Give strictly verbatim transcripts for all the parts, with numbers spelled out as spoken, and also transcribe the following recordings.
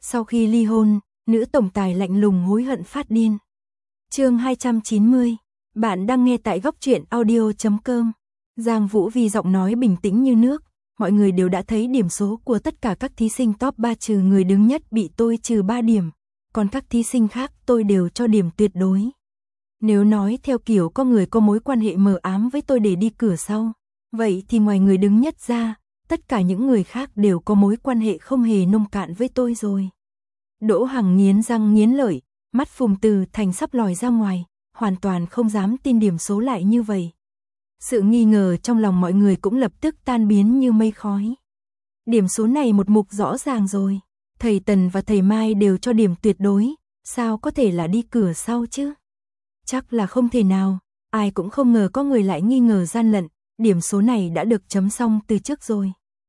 Sau khi ly hôn, nữ tổng tài lạnh lùng hối hận phát điên. Chương hai trăm chín mươi. Bạn đang nghe tại góc truyện audio chấm com. Giang Vũ Vi giọng nói bình tĩnh như nước, mọi người đều đã thấy điểm số của tất cả các thí sinh top ba trừ người đứng nhất bị tôi trừ ba điểm, còn các thí sinh khác tôi đều cho điểm tuyệt đối. Nếu nói theo kiểu có người có mối quan hệ mờ ám với tôi để đi cửa sau, vậy thì ngoài người đứng nhất ra, tất cả những người khác đều có mối quan hệ không hề nông cạn với tôi rồi. Đỗ Hằng nghiến răng nghiến lợi, mắt Phùng Từ Thành sắp lòi ra ngoài, hoàn toàn không dám tin điểm số lại như vậy. Sự nghi ngờ trong lòng mọi người cũng lập tức tan biến như mây khói. Điểm số này một mục rõ ràng rồi, thầy Tần và thầy Mai đều cho điểm tuyệt đối, sao có thể là đi cửa sau chứ? Chắc là không thể nào, ai cũng không ngờ có người lại nghi ngờ gian lận, điểm số này đã được chấm xong từ trước rồi.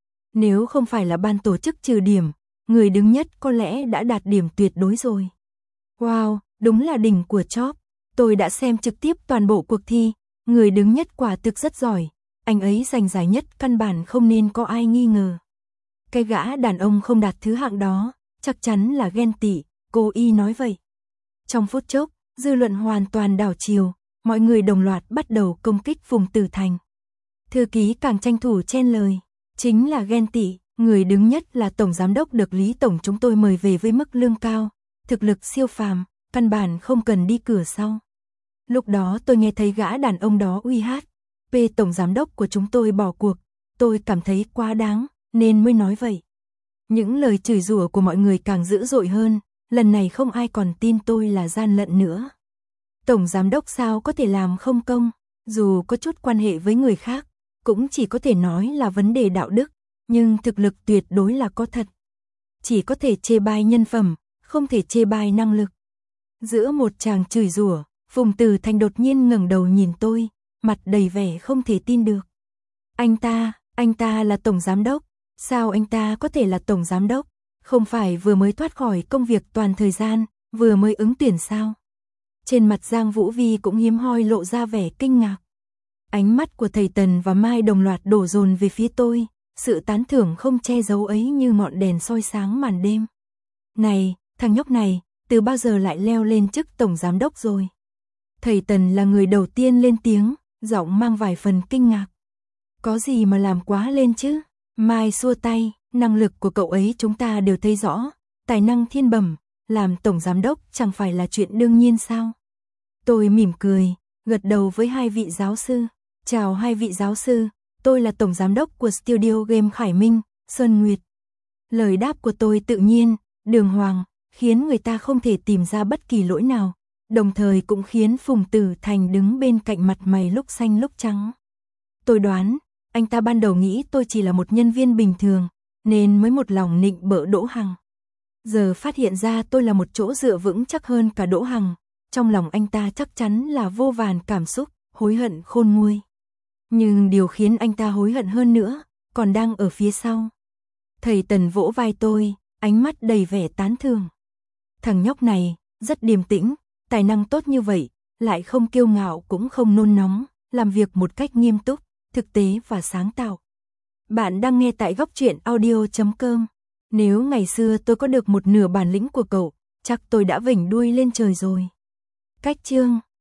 Nếu không phải là ban tổ chức trừ điểm, người đứng nhất có lẽ đã đạt điểm tuyệt đối rồi. Wow, đúng là đỉnh của chóp. Tôi đã xem trực tiếp toàn bộ cuộc thi, người đứng nhất quả thực rất giỏi, anh ấy giành giải nhất căn bản không nên có ai nghi ngờ. Cái gã đàn ông không đạt thứ hạng đó, chắc chắn là ghen tị, cô y nói vậy. Trong phút chốc, dư luận hoàn toàn đảo chiều, mọi người đồng loạt bắt đầu công kích Phùng Từ Thành. Thư ký càng tranh thủ chen lời, chính là ghen tị, người đứng nhất là tổng giám đốc được Lý tổng chúng tôi mời về với mức lương cao, thực lực siêu phàm, căn bản không cần đi cửa sau. Lúc đó tôi nghe thấy gã đàn ông đó uy hát, P tổng giám đốc của chúng tôi bỏ cuộc, tôi cảm thấy quá đáng, nên mới nói vậy. Những lời chửi rủa của mọi người càng dữ dội hơn, lần này không ai còn tin tôi là gian lận nữa. Tổng giám đốc sao có thể làm không công, dù có chút quan hệ với người khác, cũng chỉ có thể nói là vấn đề đạo đức, nhưng thực lực tuyệt đối là có thật. Chỉ có thể chê bai nhân phẩm, không thể chê bai năng lực. Giữa một tràng chửi rủa, Phùng Từ Thành đột nhiên ngẩng đầu nhìn tôi, mặt đầy vẻ không thể tin được. Anh ta, anh ta là tổng giám đốc, sao anh ta có thể là tổng giám đốc, không phải vừa mới thoát khỏi công việc toàn thời gian, vừa mới ứng tuyển sao? Trên mặt Giang Vũ Vi cũng hiếm hoi lộ ra vẻ kinh ngạc. Ánh mắt của thầy Tần và Mai đồng loạt đổ dồn về phía tôi, sự tán thưởng không che giấu ấy như ngọn đèn soi sáng màn đêm. Này, thằng nhóc này, từ bao giờ lại leo lên chức tổng giám đốc rồi? Thầy Tần là người đầu tiên lên tiếng, giọng mang vài phần kinh ngạc. Có gì mà làm quá lên chứ? Mai xua tay, năng lực của cậu ấy chúng ta đều thấy rõ, tài năng thiên bẩm, làm tổng giám đốc chẳng phải là chuyện đương nhiên sao? Tôi mỉm cười, gật đầu với hai vị giáo sư. Chào hai vị giáo sư, tôi là tổng giám đốc của Studio Game Khải Minh, Sơn Nguyệt. Lời đáp của tôi tự nhiên, đường hoàng, khiến người ta không thể tìm ra bất kỳ lỗi nào, đồng thời cũng khiến Phùng Từ Thành đứng bên cạnh mặt mày lúc xanh lúc trắng. Tôi đoán, anh ta ban đầu nghĩ tôi chỉ là một nhân viên bình thường, nên mới một lòng nịnh bợ Đỗ Hằng. Giờ phát hiện ra tôi là một chỗ dựa vững chắc hơn cả Đỗ Hằng, trong lòng anh ta chắc chắn là vô vàn cảm xúc, hối hận khôn nguôi. Nhưng điều khiến anh ta hối hận hơn nữa, còn đang ở phía sau. Thầy Tần vỗ vai tôi, ánh mắt đầy vẻ tán thưởng. Thằng nhóc này, rất điềm tĩnh, tài năng tốt như vậy, lại không kiêu ngạo cũng không nôn nóng, làm việc một cách nghiêm túc, thực tế và sáng tạo. Bạn đang nghe tại góc truyện audio chấm com. Nếu ngày xưa tôi có được một nửa bản lĩnh của cậu, chắc tôi đã vểnh đuôi lên trời rồi. Cách chương